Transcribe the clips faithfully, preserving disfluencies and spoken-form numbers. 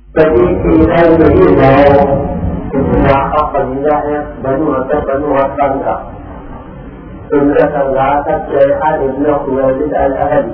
کبھی ادھر نہیں جاؤ یہاں کا قبیلہ ہے بنو حسن بنو حسن کا ان کا سردار تھا شیخا ابن خویلد الحدی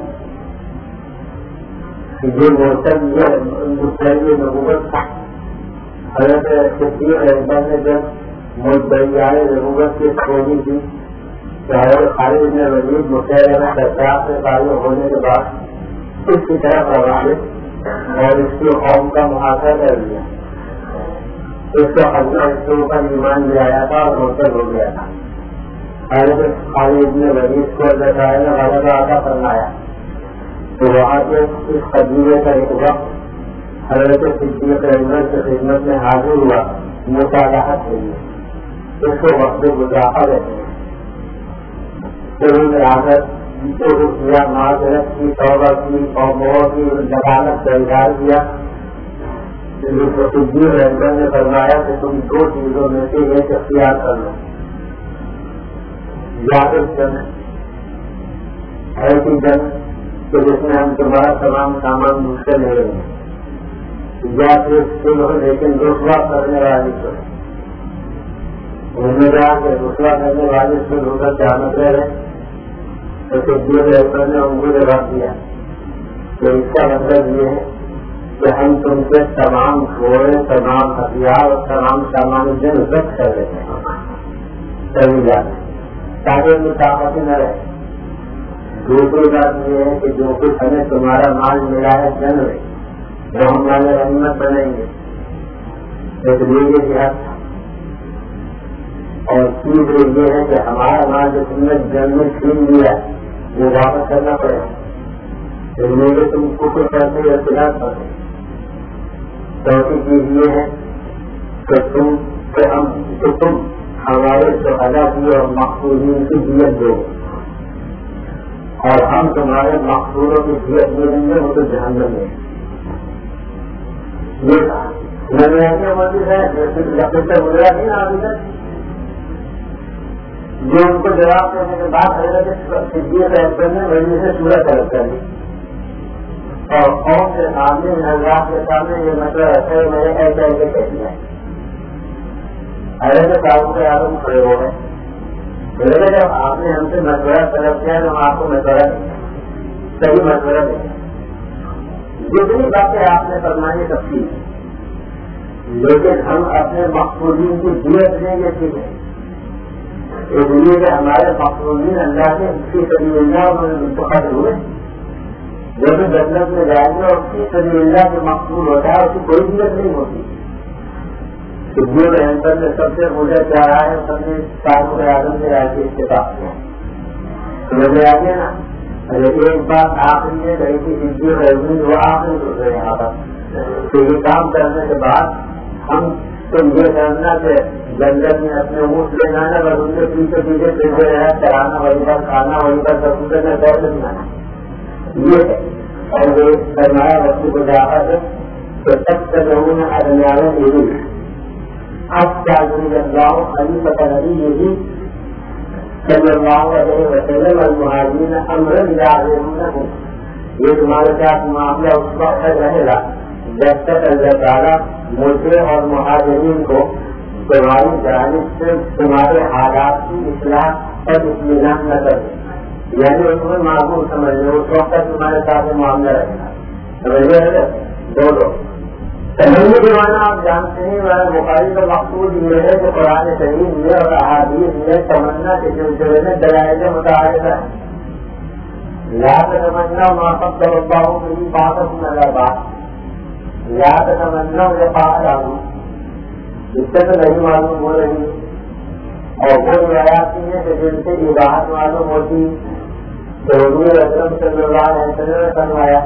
یہ مرتب یہ مسلم نبوت تھا. حضرت صدیق اکبر نے جب مدعیان نبوت کی کھولی تھی حضرت خالد بن ولید مسلمہ سرکار سے تعلق ہونے کے بعد اس کی طرف روانہ اور اس کی قوم کا محاصرہ کر لیا. اس کو حضرت اس کے اوپر ایمان لے آیا تھا اور مرتب ہو گیا تھا. حضرت خالد بن ولید کو بتایا نے غلط عطا فرمایا تو وہاں سے اس قبیلے کا ایک وقت حضرت صدیق اکبر کی خدمت میں حاضر ہوا مصالحت کے لیے. اس کو وقت گزافہ کہتے ہیں. پھر آخر کیا معذرت کی توبہ کی اور بہت ہی ضمانت کا اظہار کیا. صدیق اکبر نے فرمایا کہ تم دو چیزوں میں سے ایک اختیار کر لو. یا پھر جنگ ایسی جنگ کہ جس میں ہم تمہارا تمام سامان دوسرے لے رہے ہیں یا پھر سلو لیکن رسوا کرنے والی کو انہوں نے کہا کہ رسوا کرنے والی سے ہو کر جانت رہے تو صدیق اکبر نے ان کو جواب دیا کہ اس کا مطلب یہ ہے کہ ہم تم سے تمام گھوڑے تمام ہتھیار اور تمام سامان جنگ ضبط کر رہے ہیں سبھی جانے تاکہ ان کی طاقت نہ رہے. دوسری بات یہ ہے کہ جو کچھ ہمیں تمہارا مال ملا ہے جنگ میں وہ ہم والے رحمت بنیں گے ایک لیے جہاد. اور تیسری یہ ہے کہ ہمارا مال جو تم نے جنگ میں چھین لیا وہ واپس کرنا پڑے گا. اس لیے کہ تم کفر کرتے یا خلاف کرتے. چوتھی چیز یہ ہے کہ تم کہ ہم کہ تم ہمارے شہداء کی اور مقصودین کی دیت دو اور ہم تمہارے مقصودوں کی دیت دے دیں گے وہ تو جہنم میں. یہ میں نے ایسے مسجد ہے جب سے گزرا نہیں نا ابھی تک جو ان کو جواب دینے کے بعد حضرت صدیق اکبر نے وہی سے سورہ طلب کر لی اور قوم کے سامنے حضرات کے سامنے یہ مسئلہ رکھا ہے میں نے ایسے ایسے کہہ دیا. حضرت صاحب کے آدم کھڑے ہو گئے. جب آپ نے ہم سے مشورہ طلب کیا تو ہم آپ کو مشورہ دیں صحیح مشورہ دیں. جتنی باتیں آپ نے فرمائی سب کی لیکن ہم اپنے مقصودین کی دیت دیں گے ٹھیک ہے. اس لیے کہ ہمارے مقصودین اللہ کے اس کی سبیل اللہ میں منتخب ہوئے جو بھی جنت میں جائیں گے اور اس کی سبیل اللہ جو مقصود ہوتا ہے اس کی کوئی دیت نہیں ہوتی. جو رحمت نے سب سے مجھے کیا رہا ہے سب نے صاحب اعظم سے رائے کے اتفاق کیا سمجھ آ گیا نا. ایک بات آخری ہے رہی تھی جدید رہی وہ آخری سوچ رہے یہاں پر تو یہ کام کرنے کے بعد ہم تم یہ کرنا کہ جنگل میں اپنے اونٹ لے جانا بس ان کے پیچھے پیچھے پیچھے رہنا چلانا وہیں پر کھانا وہیں پر سب کچھ کرنا دور دکھانا یہ ہے. اور وہ سرمایہ بچوں کو جا کر تو سب سے لوگوں نے ادمیانے یہ اب کیا جاؤ خلیفۃ نبی یہی صلی اللہ علیہ وسلم المہاجرین امر جاہرون یہ تمہارے ساتھ معاملہ اس وقت تک رہے گا جب تک اللہ تعالیٰ مجھے اور مہاجرین کو تمہاری جانب سے تمہارے حالات کی اصلاح اور اطمینان نہ کر دے. یعنی اس میں معمول سمجھ لو اس وقت تک تمہارے ساتھ معاملہ رہے گا. سمجھے دو لوگ تمہیں دیوانا آپ جانتے ہیں بخاری کا مقصود یہ ہے کہ قرآن شریف میں اور احادیث میں تمنا کے سلسلے میں دلائل متعارف ہے. یاد تمنا معافت کرتا ہوں میری بات نظر بات یاد تمنا مجھے پاس آؤں اس سے تو نہیں معلوم ہو رہی اور وہ روایات ہیں کہ جن سے یہ بات معلوم ہوتی تو حضور اکرم صلی اللہ علیہ وسلم نے فرمایا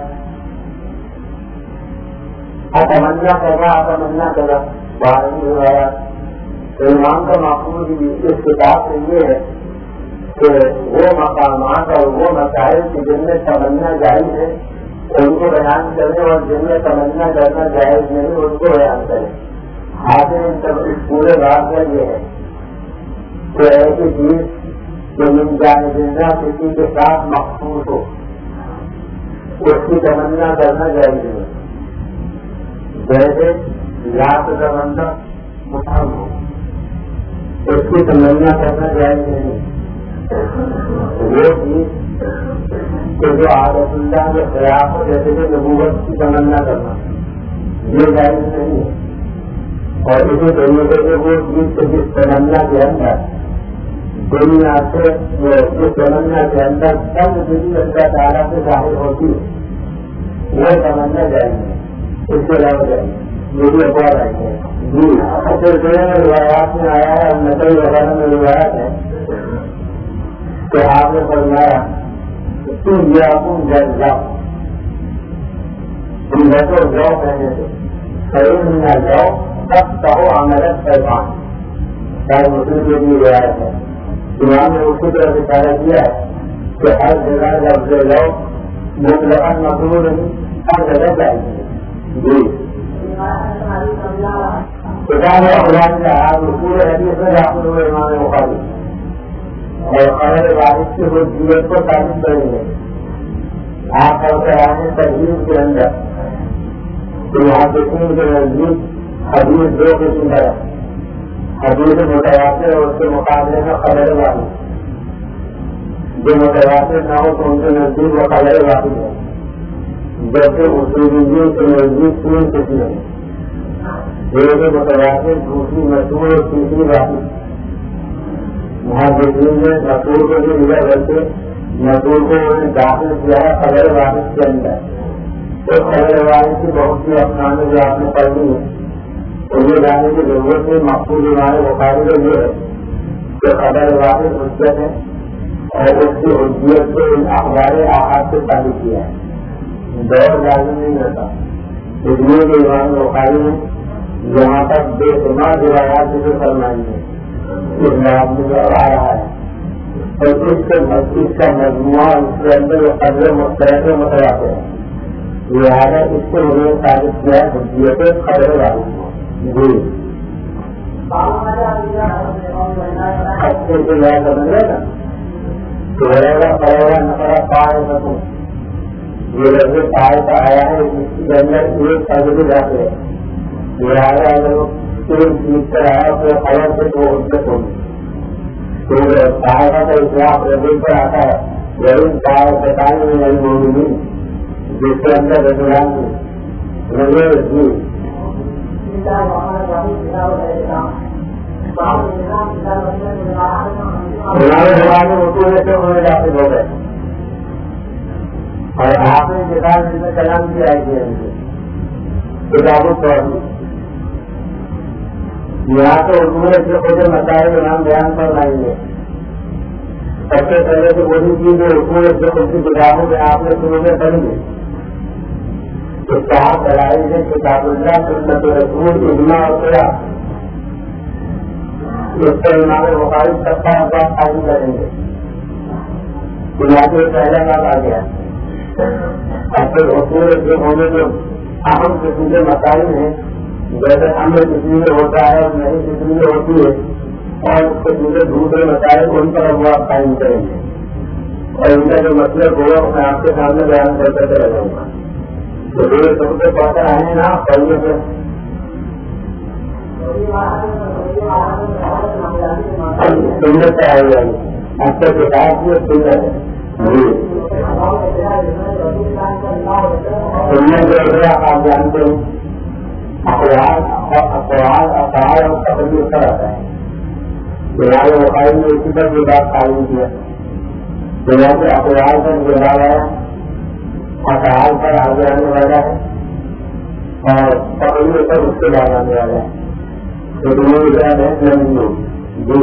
تمنا کرنا تمنا کرنا باہر نہیں ہوا. تو امام کا مقصود اس کتاب سے یہ ہے کہ وہ مقامات اور وہ مسائل کی جن میں تمنا جائز ہے ان کو بیان کرنے اور جن میں تمنا کرنا جائز نہیں ان کو بیان کریں. حاصل ان سب اس پورے بات کا یہ ہے کہ ایسی چیز جو من جانب اللہ کسی کے ساتھ مخصوص ہو اس کی تمنا کرنا جائز نہیں. جیسے لاکھ کا بندہ محرم ہو اس کی تمنا کرنا جائز نہیں. وہ چیز کہ جو عادت اللہ کے خلاف ہو جیسے کہ نبوت کی تمنا کرنا یہ جائز نہیں ہے. اور اسی طریقے سے وہ چیز کے جس تمنا کے اندر دنیا سے جس تمنا کے اندر سب دن اللہ تعالیٰ سے ظاہر ہوتی ہے وہ تمنا جائز ہے. اس کے علاوہ جائز یہ بھی اخبار آئی ہے. جی پھر روایات میں آیا ہے نقل وغیرہ میں روایت ہے کہ آپ نے فرمایا تم یا تم جل جاؤ تم بیٹھو جاؤ کہنے سے صحیح نہ جاؤ تب کہو عملت پیغام. شاید مسلم کے بھی روایت ہے. امام نے اسی طرح سے اشارہ کیا ہے کہ ہر جگہ لفظ جاؤ مطلقاً مقبول نہیں ہر جگہ چاہیے. جی کتاب قرآن کا آپ پورے حدیث میں داخل ہوئے امام بخاری اور خبر وارث کی حجیت کو ثابت کریں گے. آپ پڑھتے آئے تجویز کے اندر تو یہاں تقسیم کے نزدیک حدیث دو قسم کا ہے. حدیث متواتر اور اس کے مقابلے میں خبر وارث. جو متواتر نہ ہو تو ان کے نزدیک وہ خبر وارث ہے. جیسے اصولیوں کے نزدیک تین قسم ہیں. ایک متواتر دوسری مشہور اور تیسری واقعی. محدثین نے مشہور کو بھی لیا کرتے مشہور کو انہوں نے داخل کیا ہے خبر وارث کے اندر. تو خبر وارث کی بہت سی افسانے جو آپ نے پڑھی ہیں تو یہ جاننے کی ضرورت ہے. مقصود ہمارے بخاری کا یہ ہے کہ خبر وارث حجت ہے اور اس کی حجیت کو ان اخبار آحاد سے ثابت کیا ہے. دور لازم نہیں رہتا. اس لیے کہ امام بخاری نے یہاں تک بے شمار روایات جو فرمائی ہے اس بات میں آ رہا ہے اور اس کے مسجد کا مجموعہ اس کے اندر قدر مختلف متواتر ہے. لہٰذا اس کو انہوں نے ثابت کیا ہے حجیت خبر وارث کو. جی اچھے سے یاد سمجھے نا تو رہے پڑے نہ پائے سکوں یہ لفظ پائے کا آیا ہے اس کے اندر ایک قدر داخل ہے. لہٰذا اگر وہ تین چیز پر آیا تو خبر سے تو حجت ہوگی. پھر پائے کا تو اصلاح ربی پر آتا ہے ضرور پائے بتانے میں نہیں ہوگی جس کے اندر رجحان جی ہونے داخل ہو گئے اور آپ نے کتاب جس میں کلام کی آئی تھی کتابوں پر یہاں تو اردو میں جو خود مسائل کے نام بیان کر رہے ہیں. سب سے پہلے تو وہی چیز اردو میں جو خود کی کتابوں میں آپ نے شروع میں پڑھی ہے تو کہاں کرائی ہے کتاب اللہ سنت رسول اجماع اور قیاس. اس پر امام بخاری سب کا احساس قائم کریں گے. یہاں سے پہلا بات آ گیا. اب پھر اصول جو ہونے جو اہم قسم کے مسائل ہیں جیسے ہم میں کسی میں ہوتا ہے اور نہیں کسی میں ہوتی ہے اور اس کے دوسرے دوسرے مسائل ان پر اب آپ قائم کریں گے اور ان کا جو مطلب ہوگا میں آپ کے سامنے بیان کرتے چلا جاؤں گا. تو یہ سب سے پڑھتے آئے نا پڑھنے سے سنت سے آئی جائے آپ کا کتاب کی سنت ہے. سنت جو آپ جانتے ہیں اخبار اخبار اخبار اور تقریر پر آتا ہے. بہار بخاری نے اسی پر بھی بات تعلیم کیا. جہاں سے اخبار پر گزرا ہے اخبار پر آگے آنے والا ہے اور تقریر پر اس کے بعد آنے والا ہے. تو دونوں یاد ہے نہیں ہوگی. جی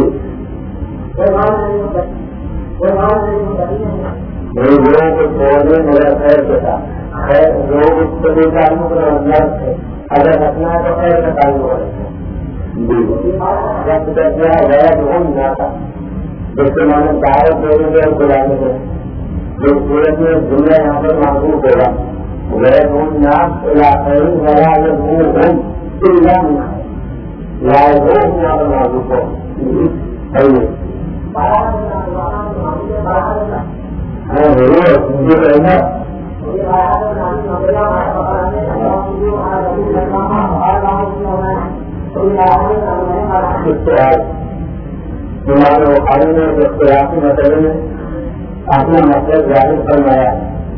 لوگوں کو چھوڑنے میرا خیر کے ساتھ خیر لوگ اس کو بھی تعلق نرس ہے اگر رکھنا ہے تو خیر کا تعلق ہو رہا ہے. جب درجہ غیر ہو نہیں جاتا جس کے معنی دعوت دینے کے اور بلانے کے جو صورت میں دنیا یہاں پر محبوب ہوگا غیر ہوں ناپ علاقائی غیر ہوں ہوں لائے ہو یہاں پر محبوب ہو. ہمارے بخاری نے اختلافی مسئلے میں اپنا مطلب ظاہر فرمایا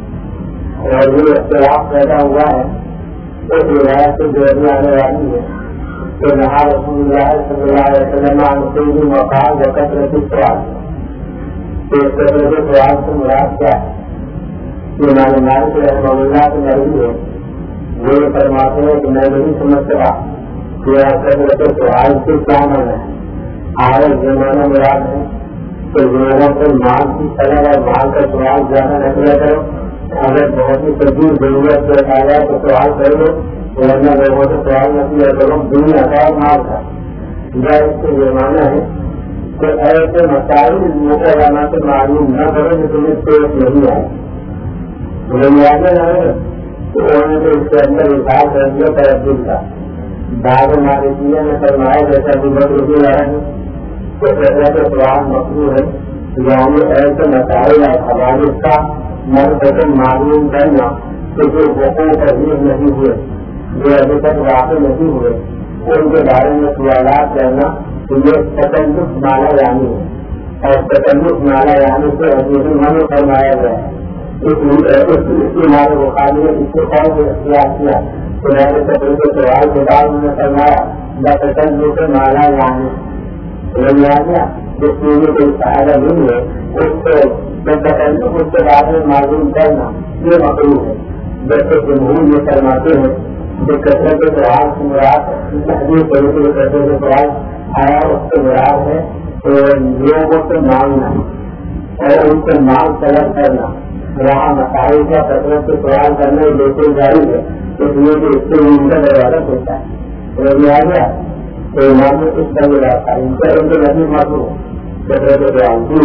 اور یہ اختلاف پیدا ہوا ہے اس روایت سے جو آنے والی ہے کہ نہا رسول اللہ صلی اللہ علیہ وسلم عنہ مقام و کثرت سوال کہ کثرت سوال سے مراد کیا ہے؟ امام مالک رحمہ اللہ کی مرضی ہے، وہ یہ فرماتے ہیں کہ میں نہیں سمجھ سکا کہ کثرت سوال سے کیا مانا ہے۔ آئے زمانہ مراد ہے تو زمانہ کو مال کی طرح اور مال کا سوال زیادہ نہ کیا کرو، اگر بہت ہی تجیب ضرورت پیش آ جائے تو سوال کر لو، ورنہ لوگوں سے سوال نہ کیا کرو دنیا کا مال کا۔ یا اس سے زمانہ ہے کہ ایسے مسائل مقررہ سے معلوم نہ کرو کہ تمہیں پیش نہیں آئے، تمہیں آگے نہ رہے تو انہوں نے اس کے اندر اظہار کر دیا تربیت کا۔ بعض مالکیہ نے فرمایا جیسا کہ بدر کی رہا ہے تو ایسا تو سوال مقبول ہے، یعنی ایسے مسائل اور حوالے کا مرتبہ معلوم کرنا کہ جو حقوق تحریر نہیں ہوئے، جو ابھی تک واقع نہیں ہوئے، ان کے بارے میں سوالات کرنا یہ تکلف مالا یعنی ہے، اور تکلف مالا یعنی سے حقیقی منع فرمایا گیا ہے۔ اس لیے ہمارے بخاری نے اس کے قول کو اختیار کیا کہ میرے سفر کے سوال کے بعد انہوں نے فرمایا تکلف مالا یعنی گیا جس چیزیں کوئی فائدہ نہیں ہے اس کو تکلف اس کے بارے میں معلوم کرنا یہ مقروض ہے۔ جیسے جمہور یہ فرماتے ہیں جو کثرت کے سوال سے مراد تحریر طریقے سے کثرت کے سوال آیا اس سے مراد ہے تو لوگوں سے مانگنا اور ان سے مانگ طلب کرنا، وہاں مسائل کا کثرت سے سوال کرنے بالکل جاری ہے، اس لیے کہ اس سے ان کا دروازہ ہوتا ہے۔ لہٰذا تو امام نے کچھ نہیں رہا ان کا ان کو نہیں معلوم کثرت کے سوال کی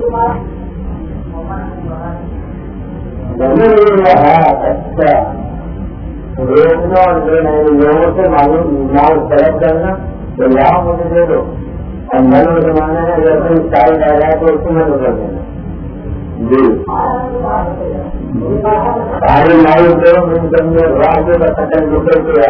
اچھا روکنا اور لوگوں سے معلوم مال طلب کرنا تو یہاں مجھے دے دو، اور میں نے زمانہ ہے اگر کوئی سال رہ جائے تو اس کو میں بدل دینا جی سارے مال کو سکن دوسرے کے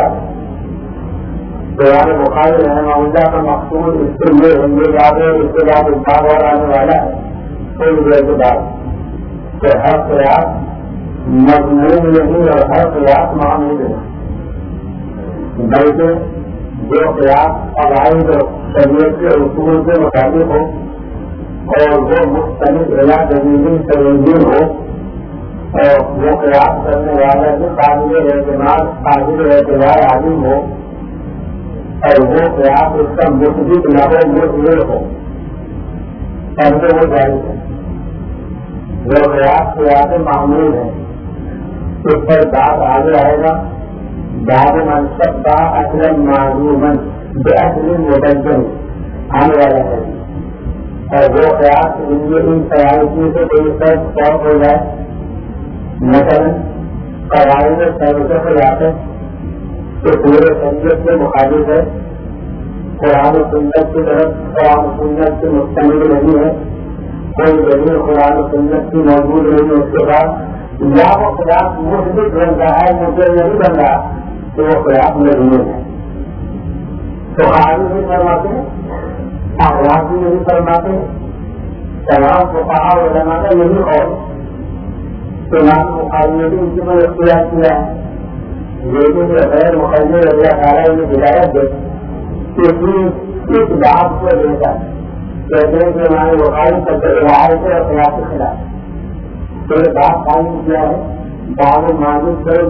قرآن بخاری رحمہ اللہ کا مقصود اس کے لیے ہندو یاد ہے، اس کے بعد انتخاب اور آنے والا ہے کوئی دیر کے بعد کہ ہر قیاس مضمون نہیں اور ہر قیاس معامل نہیں، بلکہ جو قیاس قواعد اور شریعت کے اصول کے مطابق ہو اور وہ مختلف ضلع زمینی ترنگی ہو اور وہ قیاس کرنے والا بھی قابل اعتماد قابل اعتبار عالم ہو اور وہ قیاس اس کا مثبت نہ ہو مثبت ہو ایسے وہ جائز ہے۔ وہ قیاس قیاس معمول ہے، اس پر بات آگے آئے گا بعد منصب کا اصل معلومن بے اصل مبین آنے والا ہے، اور وہ قیاس ان سیاحتی سے کوئی سب شوق ہو جائے، مثلا قواعد سروسوں کو لاتے تو پورے شریعت کے مخالف ہے، قرآن و سنت کی طرف قرآن و سنت کی مستمل نہیں ہے، کوئی دلیل قرآن و سنت کی موجود نہیں ہے، اس کے بعد یا وہ قیاس مثبت بن رہا ہے مجھے نہیں بن رہا تو وہ قیاس نہیں ہے۔ تو قرآن نہیں فرماتے اخلاق بھی نہیں فرماتے، تمام فقہاء علماء کا یہی قول تمام بخاری نے بھی ان کی میں اختیار کیا ہے، لیکن غیر مقدمے اللہ تعالیٰ نے ہدایت دے کہ اس بات کو لے کر کہتے ہیں کہ ہمارے بخاری سب روایت اور قیاس کے خلاف تو یہ بات قائم کیا ہے باب معلوم کرو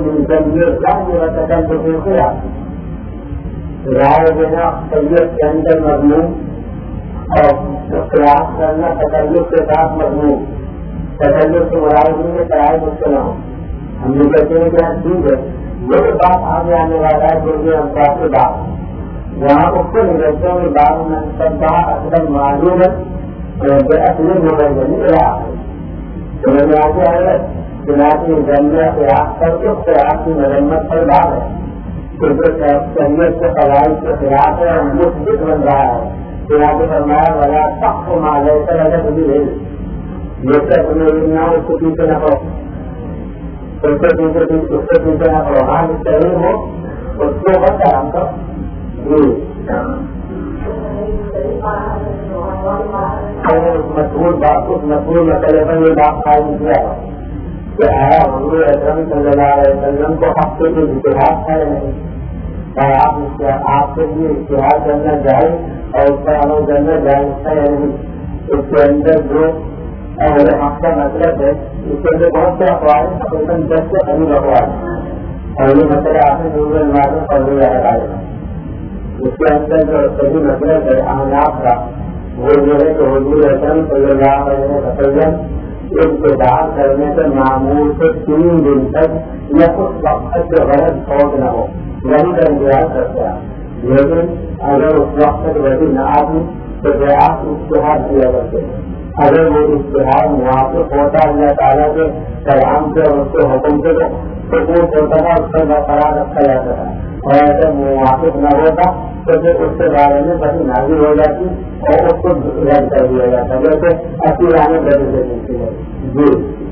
رائے دینا طبیعت کے اندر مضمون اور قیاس کرنا تکلف کے ساتھ مضمون، تکلف سے مراد نہیں ہے کرائے مشکل ہو، ہم یہ کہتے ہیں کہ ٹھیک ہے وہ بات آگے آنے والا ہے جو کہ ہم کے بعد وہاں اس کو نکلتے ہیں کہ بعد میں سب کا اصل معلوم ہے اصل موبائل نہیں رہا ہے تو میں نے آگے آئے چنانچہ جملہ قیاس کر کے قیاس کی مرمت پر بات ہے کہ جو شریعت کے قواعد کے خلاف ہے اور مثبت بن رہا ہے چنانچہ فرمایا والا سخت کو مالے کر اگر بھی ہے یہ سب نہ اس کو پیچھے نہ کرو اس کے پیچھے اس کے پیچھے نہ کرو ہاں صحیح ہو اس کو بتا ہم کو مشہور بات اس مشہور مسئلے پر یہ بات قائم کیا ہے کہ آیا حضور اکرم صلی اللہ علیہ وسلم کو ہفتے کے اتحاد ہے نہیں، اور آپ آپ کے لیے اتحاد کرنا جائے اور اس پر عمل کرنا جائز ہے یا نہیں. اس کے اندر جو حق کا مطلب ہے اس کے اندر بہت سے اخبار ہیں، دس سے قریب اخبار ہیں، اور یہ مسئلہ آپ نے ضرور معلوم پڑھ لیا ہے. اس کے اندر جو صحیح مطلب ہے احناف کا وہ جو ہے کہ حضور اکرم صلی اللہ علیہ وسلم انتظار کرنے سے معمول سے تین دن تک یا اس وقت تک جو غلط فوج نہ ہو وہی کا انتظار کرتے ہیں. لیکن اگر اس وقت تک وہی نہ آتی تو آپ اشتہار کیا کرتے ہیں. اگر وہ اشتہار موافق ہوتا اللہ تعالیٰ کے کلام سے اور اس کے حکم سے تو سکوت ہوتا تھا، اس پر برقرار رکھا جاتا تھا، اور اگر موافق نہ ہوتا تو پھر اس کے بارے میں کبھی نازل ہو جاتی اور اس کو رد کر دیا جاتا جیسے اسی رانے بدل دیتی ہے. جی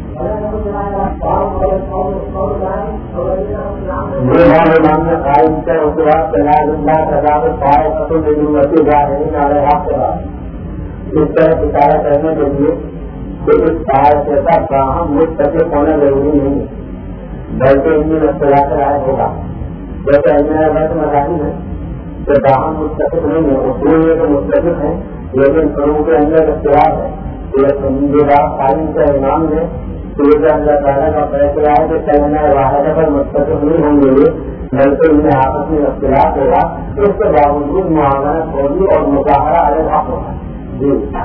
امام نے قائم کیا اس کے بعد اس طرح اشارہ کرنے کے لیے کہ اس کا باہم مستقل ہونا ضروری نہیں ہے، بلکہ ان میں اختلاف رائے ہوگا. جیسے وقت مذاہب ہے کہ باہم مستقل نہیں ہے، اصول یہ تو مستقل ہے لیکن شروع کے اندر اختلاف ہے. یہ بات قائم کا امام نے اللہ تعالیٰ کا فیصلہ ہے کہ کلمہ واحدہ پر مستقل نہیں ہوں گے بلکہ ان میں آپس میں اختلاف ہوگا. اس کے باوجود معاملات ہوگی اور مظاہرہ الگ حق ہوگا. جی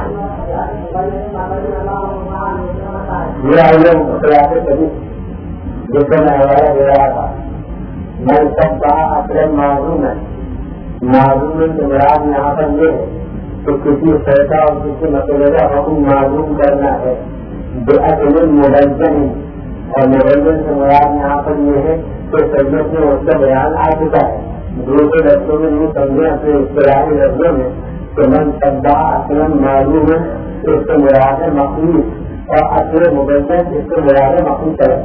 یہ اختلاف کبھی جس کو میں حوالہ دے رہا تھا میں سب کا اصل معلوم ہے. معلوم کے مراد یہاں پر یہ ہے کہ کسی فیصلہ اور کسی مسئلے کا حکم معلوم کرنا ہے جو اصل مبین اور مبین سے مراد یہاں پر یہ ہے کہ سیدت میں اس کا بیان آ چکا ہے. دوسرے لفظوں میں یہ سمجھے اپنے اصطلاحی لفظوں میں کہ من سبا اصل معلوم ہے اس سے مراد ہے مخلوق اور اصل مبین اس سے مراد ہے مخلوق طرح.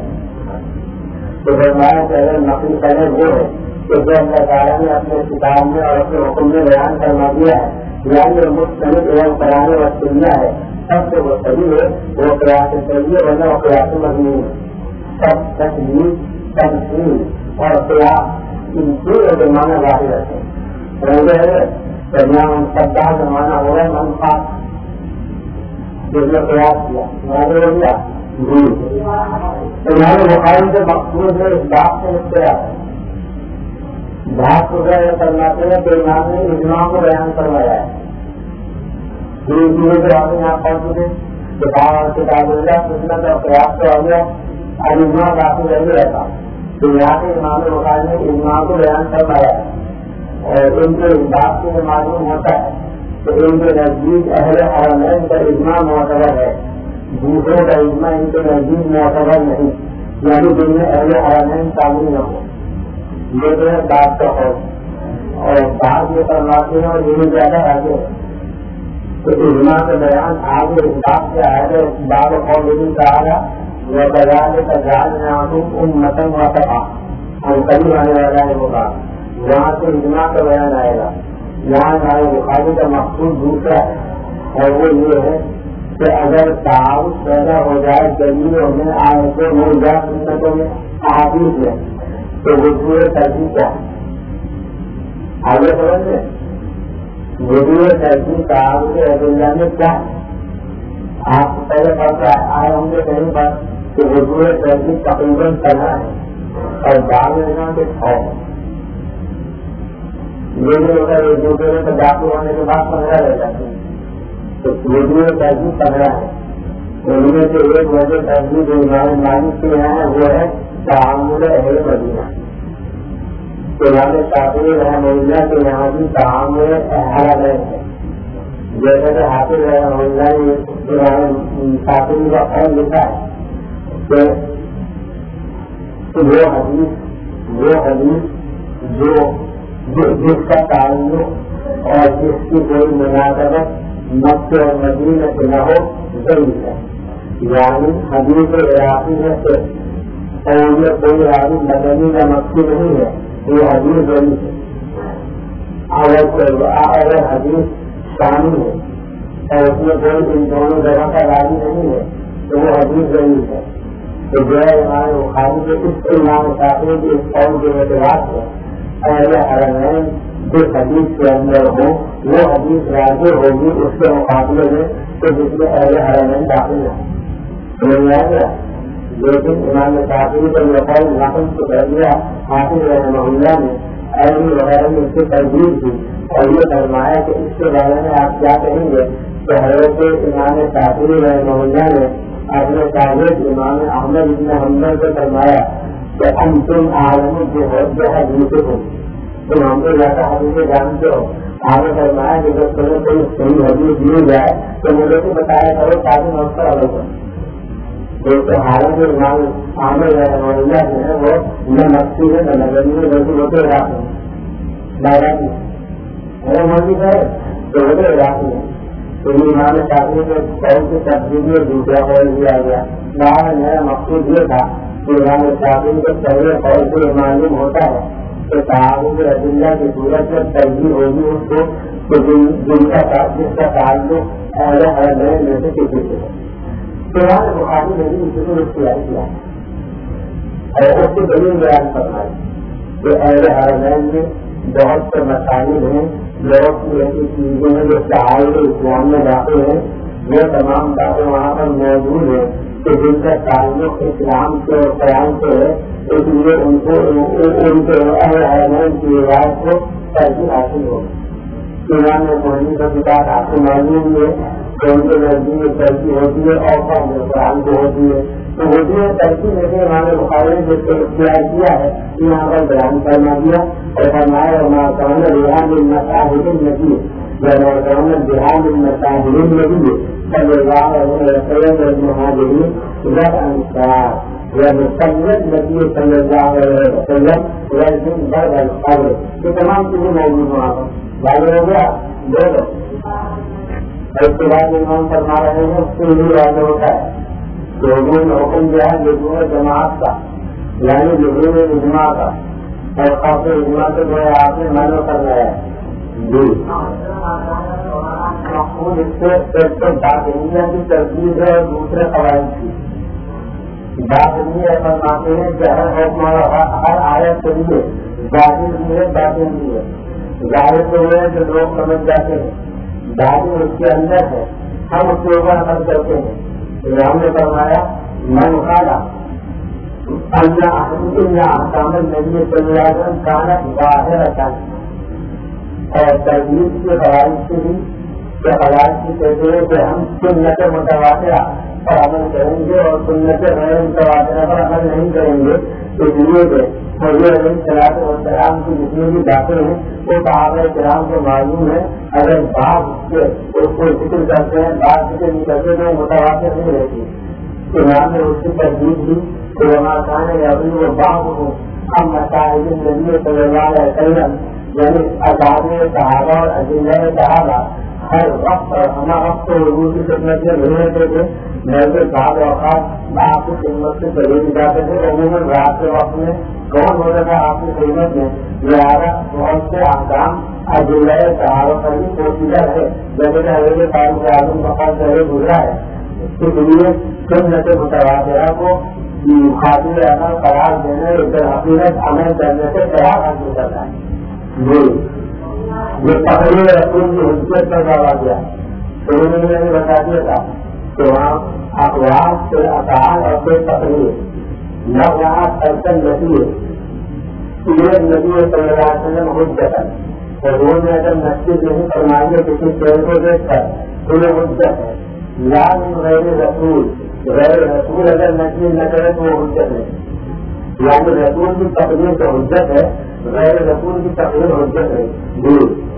تو فرمایا کہ اگر مخلوق طرح وہ ہے کہ جو اللہ تعالیٰ نے اپنے کتاب میں اور اپنے حکم میں بیان کروا دیا ہے یعنی مستند ایوم کرانے و سننا ہے سب سے وہ صحیح ہے وہ قیاس چاہیے ورنہ وہ قیاس مضمون ہے. سب تشریح تنظیم اور قیاس ان پورے زمانہ ظاہر رہتے ہیں. درمیان سب کا زمانہ ہو رہا ہے منفاط جس نے قیاس کیا واضح ہو گیا. جی تمہارے بخاری سے مقصود ہے اس بات سے اختیار ہے. بات کو فرماتے ہیں کہ امام نے اجماع کو بیان کروایا ہے. دور دور سے آپ یہاں پہنچ چکے کتاب اللہ سنت اور قیاس کو آ گیا اور اجماع کافی نہیں رہتا تو یہاں کے امام بخاری نے اجماع کو بیان کروایا ہے. اور ان کے بات سے معلوم ہوتا ہے کہ ان کے نزدیک اہل حرمین کا اجماع معتبر ہے، دوسروں کا اجماع ان کے نزدیک معتبر نہیں، یعنی جن میں اہل حرمین شامل نہ ہو. یہ جو ہے بات کا ہے اور بات یہ فرماتے ہیں اور یہ زیادہ آگے ہے تو اجماع کا بیان آگے اس بات سے آئے گا. باب قول تعالیٰ وہ بازار کا جان میں آنکھوں ان متن ہوا تھا ہم کبھی آنے والا ہے وہ بات وہاں سے اجماع کا بیان آئے گا. یہاں ہمارے بخاری کا مقصود دوسرا ہے اور وہ یہ ہے کہ اگر تعاون پیدا ہو جائے دلیلوں میں آیتوں میں یا سنتوں میں احادیث میں تو وضو ترجیح کیا ہے آگے سمجھے وضو ترجیح تعاون کے ادلہ میں کیا ہے. آپ پہلے پڑھتے آئے ہوں گے کہیں پر کہ وضو ترجیح تقریباً کرنا ہے اور بعد میں کے ہے یہ جو ہوتا ہے دوسرے میں داخل ہونے کے بعد پندرہ رہ جاتے ہیں تو وضو ترجیح پندرہ ہے. ان میں سے ایک وجہ ترجیح جو امام مالک کے یہاں ہے وہ ہے تعامل اہل مدینہ. امام شافعی رحمہ اللہ کے یہاں بھی تعامل اہل ہے جیسے کہ حافظ رحمہ اللہ نے شافعی کا خیال لکھا ہے کہ وہ حدیث وہ حدیث جو جس کا تعلق اور جس کی کوئی مناسبت مکہ اور مدینہ سے نہ ہو ضرور ہے. یعنی حدیث عراقی میں سے اور یہ کوئی راوی مدنی کا مقصود نہیں ہے یہ حدیث ضرور ہے. اگر حدیث شامل ہے اور اس میں کوئی ان دونوں جگہ کا راضی نہیں ہے تو وہ حدیث ضرور ہے. تو جو ہے امام بخاری کے اس امام شافعی کے اس قول کے اعتراض ہے اہل حرمین جو حدیث کے اندر ہو وہ حدیث راضی ہوگی اس کے مقابلے میں تو جس میں اہل حرمین داخل ہے. لیکن امام شافعی پر یہ قول نقل کر دیا حافظ رحمہ اللہ نے اہل وغیرہ میں اس کی تردید کی اور یہ فرمایا کہ اس کے بارے میں آپ کیا کہیں گے کہ حضرت امام شافعی رحمہ اللہ نے اپنے شاگرد امام احمد بن حنبل سے فرمایا کہ انتم عالم جو حدیث ہو تم ہم کو جیسا حدیث جانتے ہو. آپ نے فرمایا کہ جب تمہیں کوئی صحیح حدیث مل جائے تو مجھے تو بتایا کرو تاکہ میں اس پر عمل کروں. تو حالانکہ امام احمد رحمہ اللہ جو ہے وہ نہ نقصی ہے نہ نظری ہے بلکہ ہوتے علاقے ہیں دادا کی اگر مرضی ہے تو ہوتے علاقے ہیں. تو امام شافعی کے قول کی تبدیلی میں دوسرا قول دیا گیا. وہاں میرا مقصود یہ تھا کہ امام شافعی کے پہلے قول سے معلوم ہوتا ہے کہ صحابہ کے ادلہ کی صورت میں ترجیح ہوگی اس کو کہ جن کا جس کا تعلق اہل حرمین میں سے کسی سے ہے. تو وہاں بخاری نے بھی اسی کو اختیار کیا اور اس کی دلیل بیان فرمائی کہ اہل حرمین میں بہت سے مسائل ہیں بہت سی ایسی چیزیں ہیں جو شعائر اسلام میں داخل ہیں وہ تمام باتیں وہاں پر موجود ہیں کہ جن کا تعلق اسلام سے اور قیام سے ہے. اس لیے ان کو ان کے اہل حرمین کی روایت کو ترجیح حاصل ہو. امام مہنی کا کتاب آپ کو معلوم ہے کہ ان کے نزدیک ترجیح ہوتی ہے اور قوم قرآن کو ہوتی ہے تو ہوتی ہے ترجیح میں سے امام بخاری نے جس کو اختیار کیا ہے یہاں پر بیان کرنا دیا اور فرمایا ماکان ریحان المساجد النبی ماکان ریحان المساجد النبی صلی اللہ علیہ وسلم المہاجرین ذات انصار یا مسلم نبی صلی اللہ علیہ وسلم ورزن بعد القبر. یہ تمام چیزیں موجود وہاں پر معلوم ہو گیا. دو دو اس کے بعد امام فرما رہے ہیں اس کے لیے واضح ہوتا ہے کہ حضور نے حکم دیا ہے لزوم جماعت کا یعنی لزوم اجماع کا اور خاص اجماع سے جو ہے آپ نے معنی کرنا ہے. جی مقصود اس سے ایک تو باطنیہ کی ترتیب ہے اور دوسرے قواعد کی. باطنیہ فرماتے ہیں کہ ہر حکم ہر آیت کے لیے ظاہر بھی ہے باطن بھی ہے. ظاہر تو وہ ہے جو لوگ سمجھ جاتے ہیں باطن اس کے اندر ہے ہم اس کے اوپر عمل کرتے ہیں. ہم نے فرمایا من قال اللہ احکام النبی صلی اللہ علیہ وسلم کانت ظاہرۃ اور تجوید کے قواعد سے بھی کہ قواعد کی کہتے ہیں کہ ہم سنت متواترہ پر عمل کریں گے اور سنت غیر متواترہ پر عمل نہیں کریں گے. اس لیے کہ حضور علیہ الصلوۃ والسلام کی جتنی بھی باتیں ہیں وہ صحابہ کرام کو معلوم ہے. اگر بات اس کو ذکر کرتے ہیں بات ذکر نہیں کرتے تو متواتر نہیں رہتی. امام نے اس کی تجدید دی کہ علماء خان یا ابھی وہ بات ہو ہم مساجد نبی صلی اللہ علیہ وسلم یعنی اذان صحابہ اور اجلہ صحابہ ہر وقت اور ہمہ وقت کو حضور کی خدمت میں نہیں رہتے تھے. میرے بعض اوقات آپ کی خدمت سے چلے بھی جاتے تھے. عموماً رات کے وقت میں کون ہوتا تھا آپ کی خدمت میں لہٰذا بہت سے احکام اجلہ صحابہ پر بھی پوشیدہ رہے جیسے کہ حضرت فاروق اعظم بقا پہلے گزرا ہے. اس لیے سنت متواترہ کو خاطر عمل قرار دینا ایک حقیقت عمل کرنے سے قرار حاصل کرنا ہے. جی یہ تقریر رسول کی حجت پر دعویٰ کیا شروع میں میں نے بتا دیا تھا کہ وہاں اخبار سے افعال اور پھر تقریر نہ وہاں سرسن نبی سیرت نبی صلی اللہ علیہ وسلم حجت ہے. حضور نے اگر مسجد نہیں فرمائی کسی شہر کو دیکھ کر تو یہ حجت ہے. یاد غیر رسول غیر رسول اگر مسجد نہ کرے تو وہ حجت نہیں. یعنی رسول کی تقریر تو حجت ہے غیر رسول کی تقریر حجت ہے. جی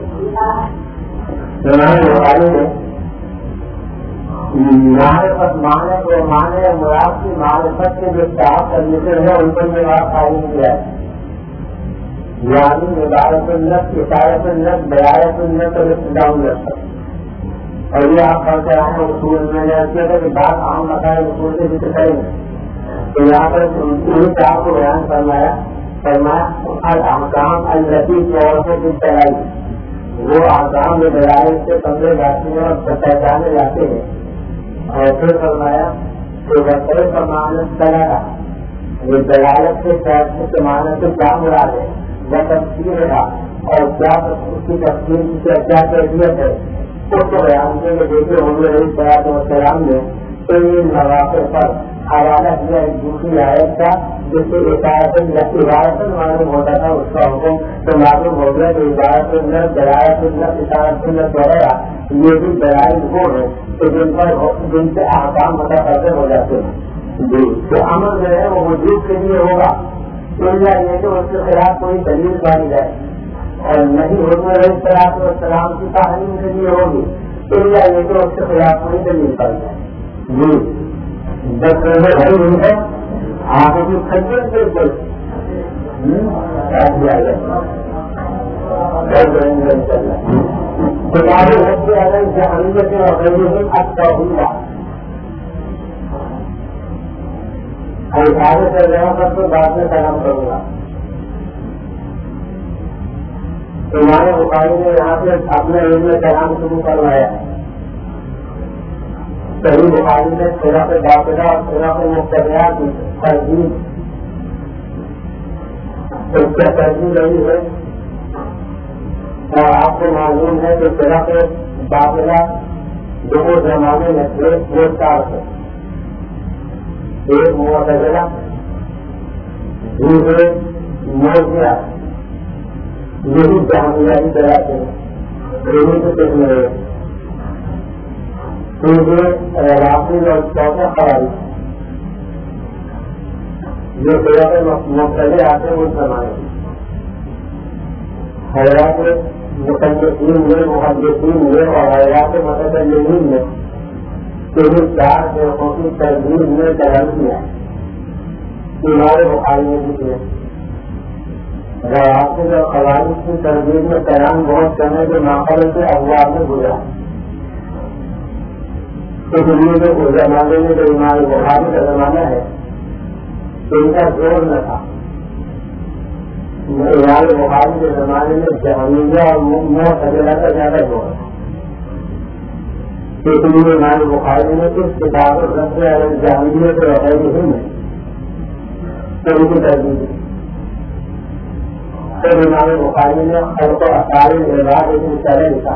معرفت مانے کو مانے مراد کی معرفت کے جو چار کنڈیشن ہے ان پر یہ بات تعلیم کیا ہے. یعنی عبارت النفس اشارت النفس بیارت النفس اور ابتداء النفس. اور یہ آپ پڑھتے رہے ہیں اصول میں نے کیا تھا کہ بات عام مسائل اصول سے ذکر کریں گے تو یہاں پر انہیں چار کو بیان فرمایا فرمایا احکام الرتی کی عورتوں کی چلائی وہ آسام میں دلائل سے پندرہ جاتے ہیں اور پہچانے جاتے ہیں. اور پھر فرمایا کہ بطور کا معنی چلا یہ دلالت کے فیصلے کے معنی سے کیا مراد ہے وہ تفصیل ہے اور کیا اس کی تفصیل سے کیا کیفیت ہے اس کو بیان کے لیے دیکھے ہوں گے. صلاحت والسلام نے تین مواقع پر حوالہ کیا ایک دوسری آیت کا جس سے عبادت عبادت معلوم ہوتا تھا اس کا حکم تو معلوم ہو گیا کہ عبادت سنت دلائل سنت عبادت سنت وغیرہ یہ بھی دلائل وہ ہے کہ جن پر جن سے احکام متفرق ہو جاتے ہیں جی تو عمل جو ہے وہ وجود کے لیے ہوگا الا یہ کہ اس کے خلاف کوئی دلیل پائی جائے اور نہیں حکم صلاحت والسلام کی تعلیم کے لیے ہوگی الا یہ کہ اس کے خلاف کوئی دلیل پائی جائے جی دس نہیں ہے آپ کی خدمت بالکل کتابیں رکھتے اگر جہانیت کے وغیرہ اچھا ہوگا سارے ترجمہ کر تو بعد میں کلام کروں گا. تمہارے بخاری نے یہاں سے اپنے علم میں کلام شروع کروایا ہے. صحیح بخاری نے صورت باقاعدہ اور صورت مقتدیات کی ترجیح اس کا ترجیح رہی ہے اور آپ کو معلوم ہے کہ صورت باقاعدہ دو زمانے میں تھے وہ چار تھے. ایک معتزلہ دوسرے مرجئہ یہی جہمیہ ہی کراتے ہیں یہی سے کچھ رہے تیسرے رافض اور چوتھا خوارج یہ صورت مختلف آتے ہیں اس زمانے حیرات مقدسین میں محدثین میں اور حیرات متکلمین میں تین چار فرقوں کی ترجیح میں کلام کیا تمہارے بخاری میں بھی کیا. رافض اور خوارج کی ترجیح میں کلام بہت سمے کے ماحول سے ابواب میں گزرا اس لیے کہ اس زمانے میں جو ہمارے بخاری کا زمانہ ہے ان کا زور نہ تھا. ہمارے بخاری کے زمانے میں جہمیہ اور معتزلہ کا زیادہ زور ہے. اس لیے ہمارے بخاری نے اس کتاب رد علی جہمیہ کے وغیرہ ہی میں ان کی ترجیح دی. پھر ہمارے بخاری نے خلق و افعال العباد ایک مسئلہ لکھا.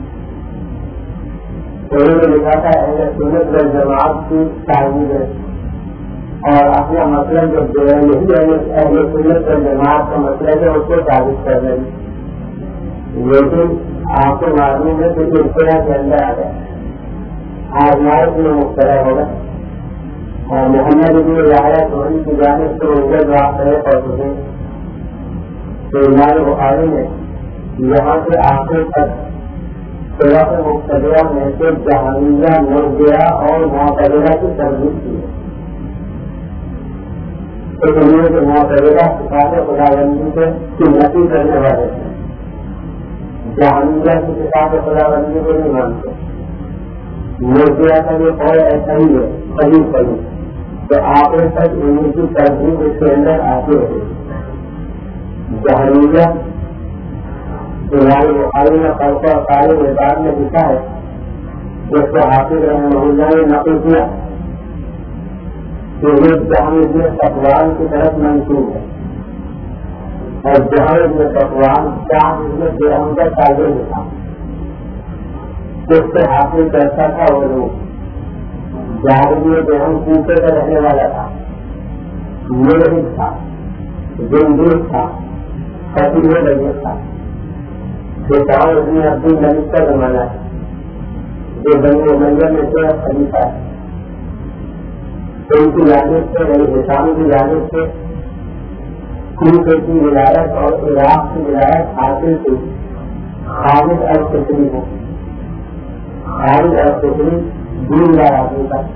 انہوں نے لکھا تھا اہل سنت والجماعت کی تعمیر ہے اور اپنا مطلب جو ہے یہی اہل سنت والجماعت کا مطلب ہے اس کو تعریف کرنے کی. لیکن آپ کو معلوم ہے کہ اصطلاح کے اندر آ گیا آزمائش میں مبتلا ہوگا اور محمد ابن یحییٰ سہری کی جانب سے ان کے جواب رہے پہنچے ہیں. تو ہمارے بخاری نے یہاں سے آخر تک صورت مقتدیہ میں سے جہمیہ مرجئہ اور معتزلہ کی ترجیح کی ہے. تو دنیا کے معتزلہ صفات خداوندی سے نفی کرنے والے ہیں. جہمیہ کی صفات خداوندی کو نہیں مانتے. مرجئہ کا یہ قول ایسا ہی ہے صحیح صحیح تو آخر تک ان کی ترجیح اس کے اندر آتی ہے. جہمیہ ہمارے بخاری نے خلق و افعال العباد میں لکھا ہے جس کو حافظ رحمہ اللہ نے نقل کیا کہ یہ جہاں ابن صفوان کی طرف منسوب ہے اور جہاں ابن صفوان جہاں ابن درہم کا تاجر لکھا جس سے حافظ کرتا تھا وہ لوگ جہاں ابن درہم کوفے کا رہنے والا تھا ملحد تھا زندیق تھا خطیب لگے تھا. بتاؤ ابن عبد الملک کا زمانہ ہے جو بنی امیہ میں سے خلیفہ ہے. ان کی جانب سے بنی ہشام کی جانب سے کوفے کی ولایت اور عراق کی ولایت حاصل تھی خالد القصری کو. خالد القصری دین دار آدمی تھا.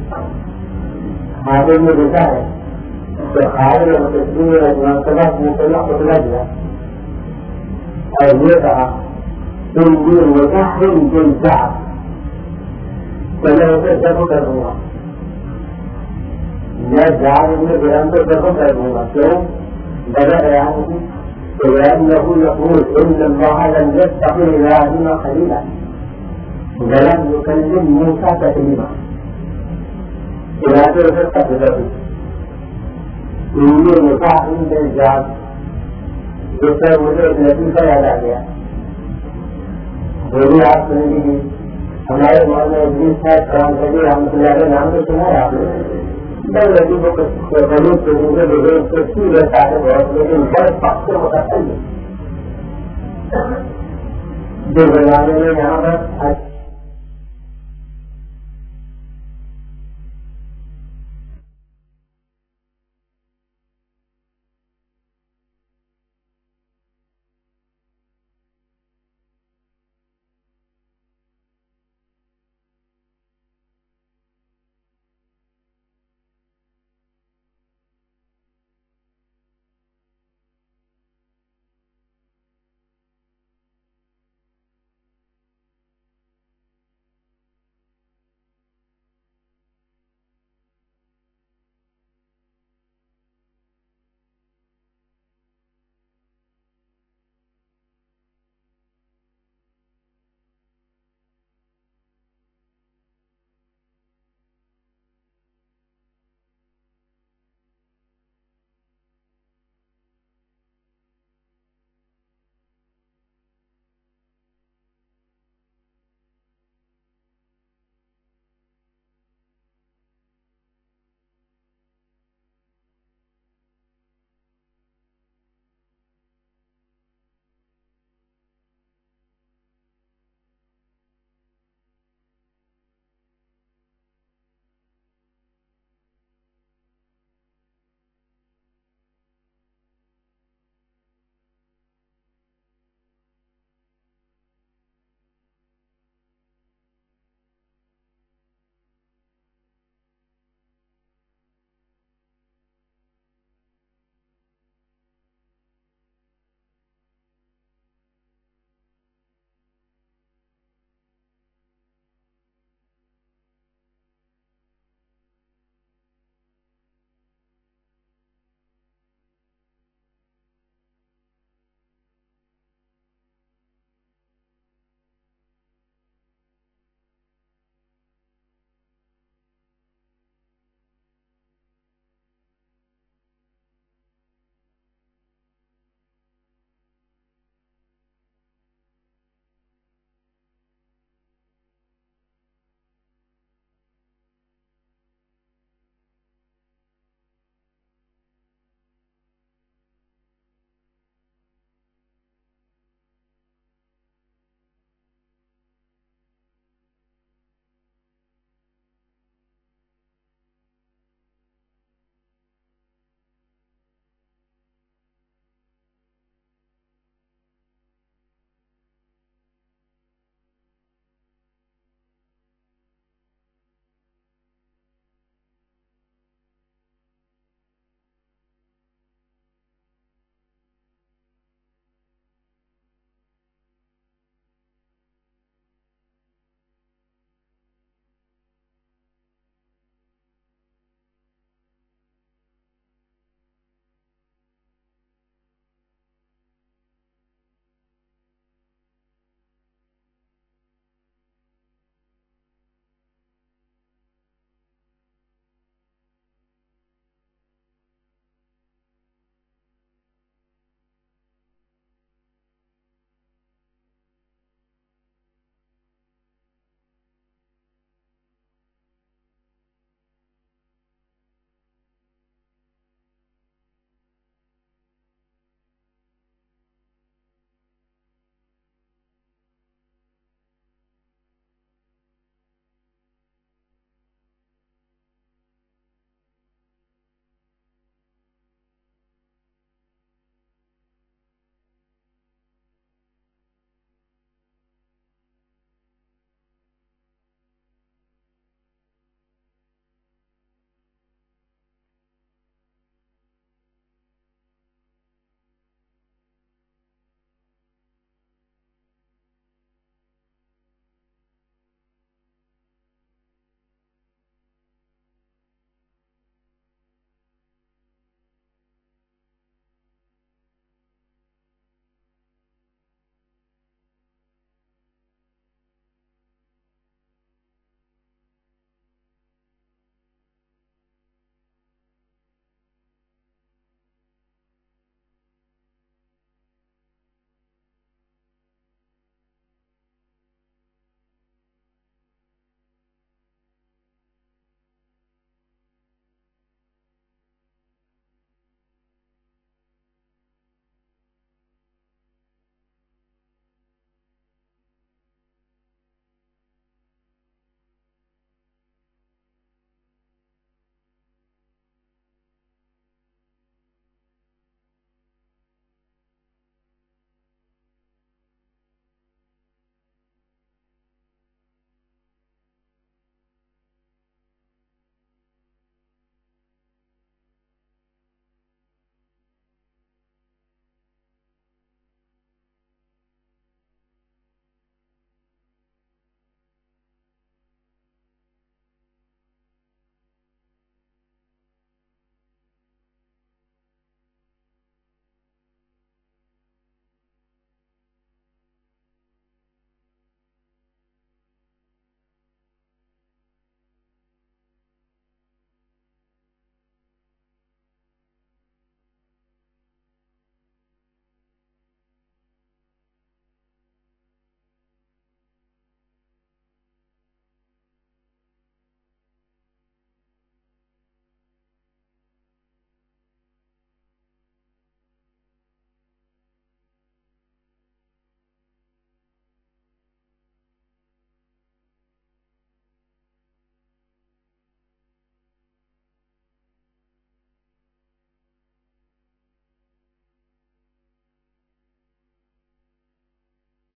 حافظ نے لکھا ہے کہ خالد القصری نے ایک مرتبہ مسلح خطبہ دیا اور یہ کہا تم یہ مظاہر دل چاہ تو میں اسے دفع کر دوں گا. میں جان میں گرم کو دفع کر دوں گا. کیوں بغیر ریاض کی لأنه يقول إن الله لم يتخذ إبراهيم خليلا ولم يكلم موسى تكليما. خلاصے اسے تقدیر یہ مسافر انتظام جس سے مجھے ایک لطیفہ یاد آ گیا وہ بھی آپ سنیں گی. ہمارے مولانا ابلیس صاحب کرام کبھی رحمۃ اللہ علیہ نام سے سنا ہے آپ نے؟ بڑے لطیفوں کو غریب کے دوسرے بزرگ سے کی رہتا ہے بہت لیکن بڑے پاک سے ہوتا ہے جو بنانے میں یہاں پر